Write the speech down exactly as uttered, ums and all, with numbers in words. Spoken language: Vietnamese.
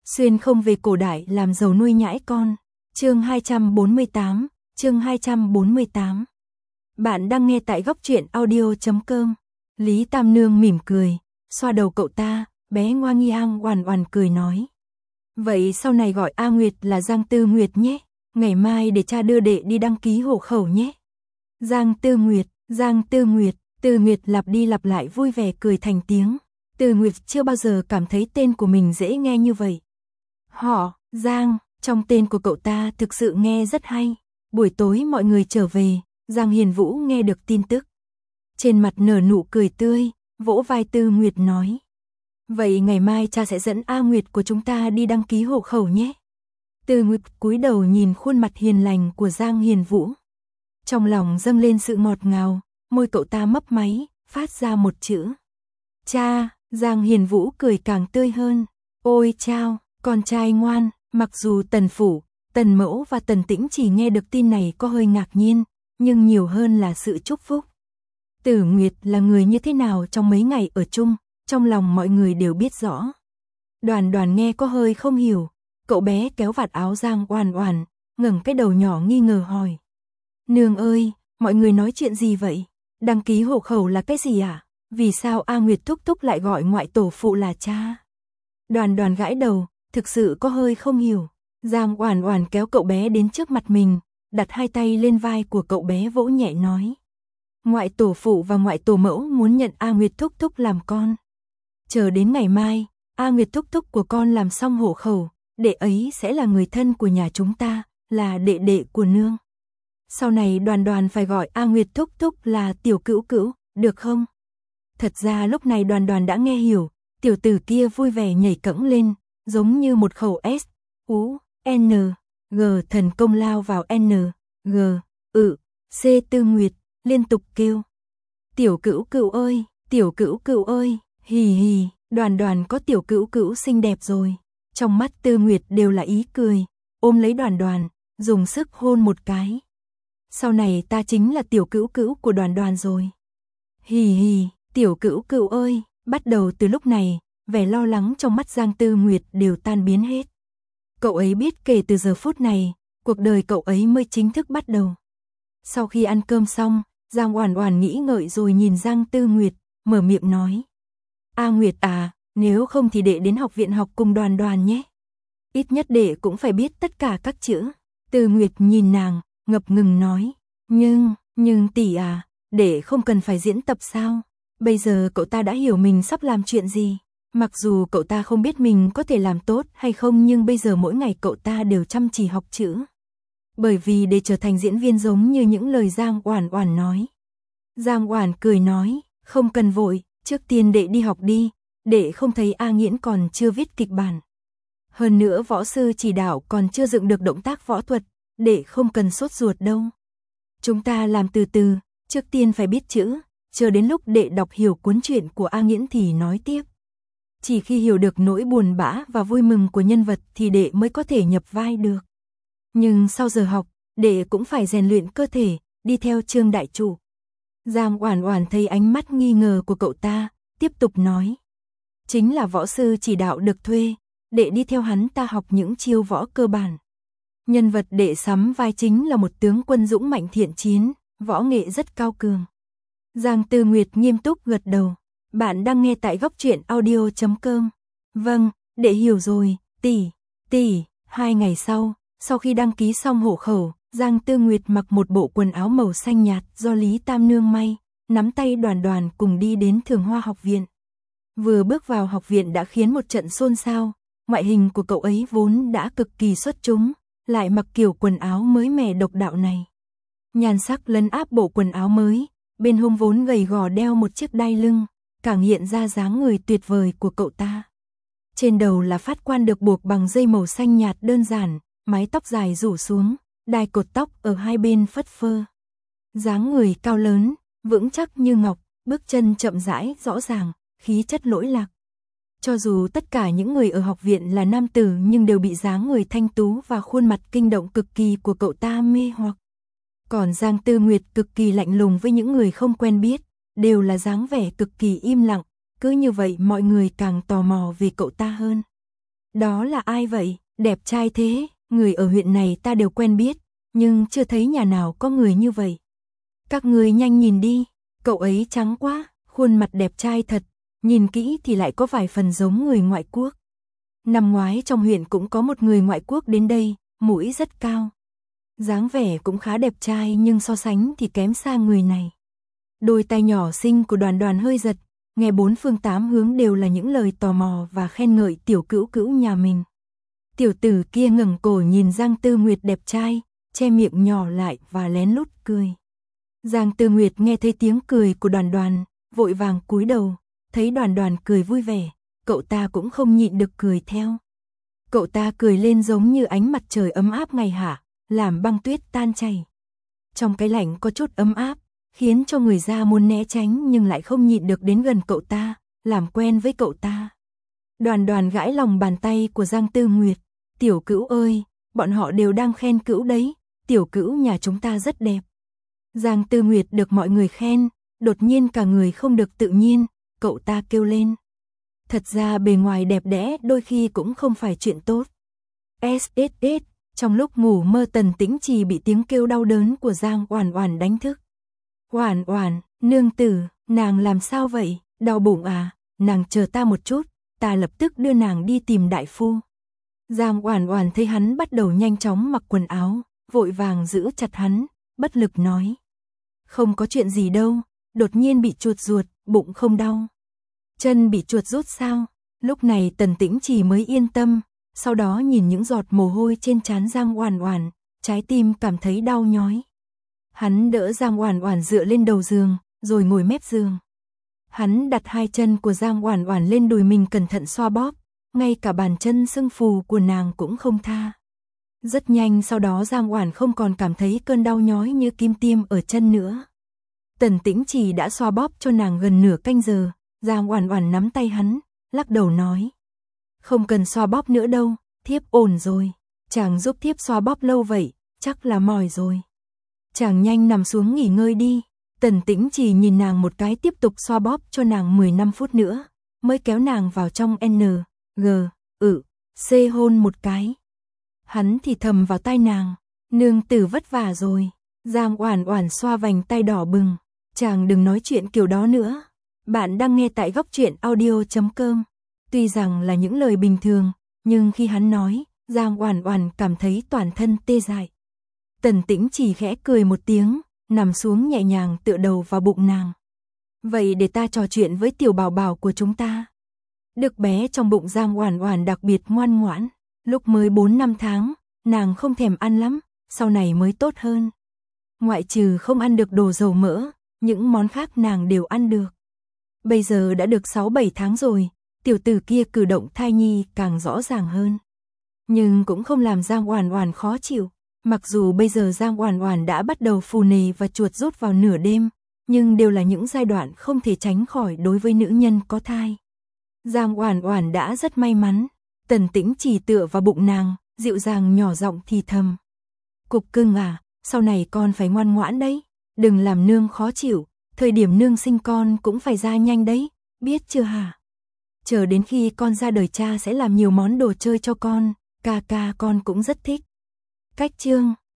Xuyên không về cổ đại làm giàu nuôi nhãi con. Chương hai trăm bốn mươi tám, chương hai trăm bốn mươi tám. Bạn đang nghe tại góc truyện audio chấm com. Lý Tam Nương mỉm cười, xoa đầu cậu ta, bé ngoa Ngiang oằn oằn cười nói. Vậy sau này gọi A Nguyệt là Giang Tư Nguyệt nhé, ngày mai để cha đưa đệ đi đăng ký hộ khẩu nhé. Giang Tư Nguyệt, Giang Tư Nguyệt, Tư Nguyệt lặp đi lặp lại vui vẻ cười thành tiếng. Tư Nguyệt chưa bao giờ cảm thấy tên của mình dễ nghe như vậy. Họ, Giang, trong tên của cậu ta thực sự nghe rất hay. Buổi tối mọi người trở về, Giang Hiền Vũ nghe được tin tức. Trên mặt nở nụ cười tươi, vỗ vai Tư Nguyệt nói. Vậy ngày mai cha sẽ dẫn A Nguyệt của chúng ta đi đăng ký hộ khẩu nhé. Tư Nguyệt cúi đầu nhìn khuôn mặt hiền lành của Giang Hiền Vũ. Trong lòng dâng lên sự ngọt ngào, môi cậu ta mấp máy, phát ra một chữ. Cha, Giang Hiền Vũ cười càng tươi hơn. Ôi chao, con trai ngoan, mặc dù Tần Phủ, Tần Mẫu và Tần Tĩnh chỉ nghe được tin này có hơi ngạc nhiên, nhưng nhiều hơn là sự chúc phúc. Tử Nguyệt là người như thế nào trong mấy ngày ở chung, trong lòng mọi người đều biết rõ. Đoàn Đoàn nghe có hơi không hiểu, cậu bé kéo vạt áo Giang Oản Oản, ngẩng cái đầu nhỏ nghi ngờ hỏi. Nương ơi, mọi người nói chuyện gì vậy? Đăng ký hộ khẩu là cái gì ạ? À? Vì sao A Nguyệt thúc thúc lại gọi ngoại tổ phụ là cha? Đoàn Đoàn gãi đầu, thực sự có hơi không hiểu. Giang Oản Oản kéo cậu bé đến trước mặt mình, đặt hai tay lên vai của cậu bé vỗ nhẹ nói. Ngoại tổ phụ và ngoại tổ mẫu muốn nhận A Nguyệt thúc thúc làm con. Chờ đến ngày mai, A Nguyệt thúc thúc của con làm xong hộ khẩu, đệ ấy sẽ là người thân của nhà chúng ta, là đệ đệ của nương. Sau này Đoàn Đoàn phải gọi A Nguyệt thúc thúc là tiểu cữu cữu, được không? Thật ra lúc này Đoàn Đoàn đã nghe hiểu, tiểu tử kia vui vẻ nhảy cẫng lên, giống như một khẩu S, U, N, G thần công lao vào N, G, ự, C Tư Nguyệt, liên tục kêu. Tiểu cữu cữu ơi, tiểu cữu cữu ơi, hì hì, Đoàn Đoàn có tiểu cữu cữu xinh đẹp rồi. Trong mắt Tư Nguyệt đều là ý cười, ôm lấy Đoàn Đoàn, dùng sức hôn một cái. Sau này ta chính là tiểu cữu cữu của Đoàn Đoàn rồi. Hì hì, tiểu cữu cữu ơi, bắt đầu từ lúc này, vẻ lo lắng trong mắt Giang Tư Nguyệt đều tan biến hết. Cậu ấy biết kể từ giờ phút này, cuộc đời cậu ấy mới chính thức bắt đầu. Sau khi ăn cơm xong, Giang Oản Oản nghĩ ngợi rồi nhìn Giang Tư Nguyệt, mở miệng nói. A Nguyệt à, nếu không thì đệ đến học viện học cùng Đoàn Đoàn nhé. Ít nhất đệ cũng phải biết tất cả các chữ. Tư Nguyệt nhìn nàng, ngập ngừng nói. Nhưng, nhưng tỷ à, đệ không cần phải diễn tập sao? Bây giờ cậu ta đã hiểu mình sắp làm chuyện gì. Mặc dù cậu ta không biết mình có thể làm tốt hay không, nhưng bây giờ mỗi ngày cậu ta đều chăm chỉ học chữ. Bởi vì để trở thành diễn viên giống như những lời Giang Oản Oản nói. Giang Oản cười nói, không cần vội, trước tiên đệ đi học đi, đệ không thấy A Nghiễn còn chưa viết kịch bản. Hơn nữa võ sư chỉ đạo còn chưa dựng được động tác võ thuật, đệ không cần sốt ruột đâu. Chúng ta làm từ từ, trước tiên phải biết chữ, chờ đến lúc đệ đọc hiểu cuốn truyện của A Nghiễn thì nói tiếp. Chỉ khi hiểu được nỗi buồn bã và vui mừng của nhân vật thì đệ mới có thể nhập vai được. Nhưng sau giờ học, đệ cũng phải rèn luyện cơ thể, đi theo Trương đại chủ. Giang Oản Oản thấy ánh mắt nghi ngờ của cậu ta, tiếp tục nói. Chính là võ sư chỉ đạo được thuê, đệ đi theo hắn ta học những chiêu võ cơ bản. Nhân vật đệ sắm vai chính là một tướng quân dũng mạnh thiện chiến, võ nghệ rất cao cường. Giang Tư Nguyệt nghiêm túc gật đầu. Bạn đang nghe tại góc truyện audio chấm com. Vâng, đệ hiểu rồi, tỷ, tỷ. Hai ngày sau, sau khi đăng ký xong hộ khẩu, Giang Tư Nguyệt mặc một bộ quần áo màu xanh nhạt do Lý Tam Nương may, nắm tay Đoàn Đoàn cùng đi đến Thường Hoa học viện. Vừa bước vào học viện đã khiến một trận xôn xao, ngoại hình của cậu ấy vốn đã cực kỳ xuất chúng, lại mặc kiểu quần áo mới mẻ độc đạo này. Nhan sắc lấn áp bộ quần áo mới, bên hông vốn gầy gò đeo một chiếc đai lưng, càng hiện ra dáng người tuyệt vời của cậu ta. Trên đầu là phát quan được buộc bằng dây màu xanh nhạt đơn giản, mái tóc dài rủ xuống, đai cột tóc ở hai bên phất phơ. Dáng người cao lớn, vững chắc như ngọc, bước chân chậm rãi rõ ràng, khí chất lỗi lạc. Cho dù tất cả những người ở học viện là nam tử nhưng đều bị dáng người thanh tú và khuôn mặt kinh động cực kỳ của cậu ta mê hoặc. Còn Giang Tư Nguyệt cực kỳ lạnh lùng với những người không quen biết, đều là dáng vẻ cực kỳ im lặng, cứ như vậy mọi người càng tò mò về cậu ta hơn. Đó là ai vậy, đẹp trai thế, người ở huyện này ta đều quen biết, nhưng chưa thấy nhà nào có người như vậy. Các người nhanh nhìn đi, cậu ấy trắng quá, khuôn mặt đẹp trai thật, nhìn kỹ thì lại có vài phần giống người ngoại quốc. Năm ngoái trong huyện cũng có một người ngoại quốc đến đây, mũi rất cao. Dáng vẻ cũng khá đẹp trai nhưng so sánh thì kém xa người này. Đôi tay nhỏ xinh của Đoàn Đoàn hơi giật, nghe bốn phương tám hướng đều là những lời tò mò và khen ngợi tiểu cữu cữu nhà mình. Tiểu tử kia ngẩng cổ nhìn Giang Tư Nguyệt đẹp trai, che miệng nhỏ lại và lén lút cười. Giang Tư Nguyệt nghe thấy tiếng cười của Đoàn Đoàn, vội vàng cúi đầu, thấy Đoàn Đoàn cười vui vẻ, cậu ta cũng không nhịn được cười theo. Cậu ta cười lên giống như ánh mặt trời ấm áp ngày hạ, làm băng tuyết tan chảy. Trong cái lạnh có chút ấm áp, khiến cho người ra muốn né tránh nhưng lại không nhịn được đến gần cậu ta, làm quen với cậu ta. Đoàn Đoàn gãi lòng bàn tay của Giang Tư Nguyệt, tiểu cữu ơi, bọn họ đều đang khen cữu đấy, tiểu cữu nhà chúng ta rất đẹp. Giang Tư Nguyệt được mọi người khen, đột nhiên cả người không được tự nhiên, cậu ta kêu lên. Thật ra bề ngoài đẹp đẽ đôi khi cũng không phải chuyện tốt. ét ét ét, trong lúc ngủ mơ Tần Tĩnh Trì bị tiếng kêu đau đớn của Giang Oản Oản đánh thức. Oản Oản, nương tử, nàng làm sao vậy, đau bụng à, nàng chờ ta một chút, ta lập tức đưa nàng đi tìm đại phu. Giang Oản Oản thấy hắn bắt đầu nhanh chóng mặc quần áo, vội vàng giữ chặt hắn, bất lực nói. Không có chuyện gì đâu, đột nhiên bị chuột ruột, bụng không đau. Chân bị chuột rút sao? Lúc này Tần Tĩnh Trì mới yên tâm, sau đó nhìn những giọt mồ hôi trên trán Giang Oản Oản, trái tim cảm thấy đau nhói. Hắn đỡ Giang Oản Oản dựa lên đầu giường, rồi ngồi mép giường. Hắn đặt hai chân của Giang Oản Oản lên đùi mình cẩn thận xoa bóp, ngay cả bàn chân sưng phù của nàng cũng không tha. Rất nhanh sau đó Giang Oản không còn cảm thấy cơn đau nhói như kim tiêm ở chân nữa. Tần Tĩnh Trì đã xoa bóp cho nàng gần nửa canh giờ, Giang Oản Oản nắm tay hắn, lắc đầu nói. Không cần xoa bóp nữa đâu, thiếp ổn rồi. Chàng giúp thiếp xoa bóp lâu vậy, chắc là mỏi rồi. Chàng nhanh nằm xuống nghỉ ngơi đi. Tần Tĩnh Trì nhìn nàng một cái tiếp tục xoa bóp cho nàng mười lăm phút nữa, mới kéo nàng vào trong N, G, ự, C hôn một cái. Hắn thì thầm vào tai nàng, nương tử vất vả rồi. Giang Oản Oản xoa vành tay đỏ bừng, chàng đừng nói chuyện kiểu đó nữa. Bạn đang nghe tại góc truyện audio chấm com. Tuy rằng là những lời bình thường, nhưng khi hắn nói, Giang Oản Oản cảm thấy toàn thân tê dại. Tần Tĩnh chỉ khẽ cười một tiếng, nằm xuống nhẹ nhàng tựa đầu vào bụng nàng. Vậy để ta trò chuyện với tiểu bảo bảo của chúng ta. Đứa bé trong bụng Giang Oản Oản đặc biệt ngoan ngoãn, lúc mới bốn năm tháng, nàng không thèm ăn lắm, sau này mới tốt hơn. Ngoại trừ không ăn được đồ dầu mỡ, những món khác nàng đều ăn được. Bây giờ đã được sáu bảy tháng rồi, tiểu tử kia cử động thai nhi càng rõ ràng hơn. Nhưng cũng không làm Giang Oản Oản khó chịu, mặc dù bây giờ Giang Oản Oản đã bắt đầu phù nề và chuột rút vào nửa đêm, nhưng đều là những giai đoạn không thể tránh khỏi đối với nữ nhân có thai. Giang Oản Oản đã rất may mắn, Tần Tĩnh chỉ tựa vào bụng nàng, dịu dàng nhỏ giọng thì thầm. Cục cưng à, sau này con phải ngoan ngoãn đấy, đừng làm nương khó chịu, thời điểm nương sinh con cũng phải ra nhanh đấy, biết chưa hả? Chờ đến khi con ra đời cha sẽ làm nhiều món đồ chơi cho con, ca ca con cũng rất thích. Cách chương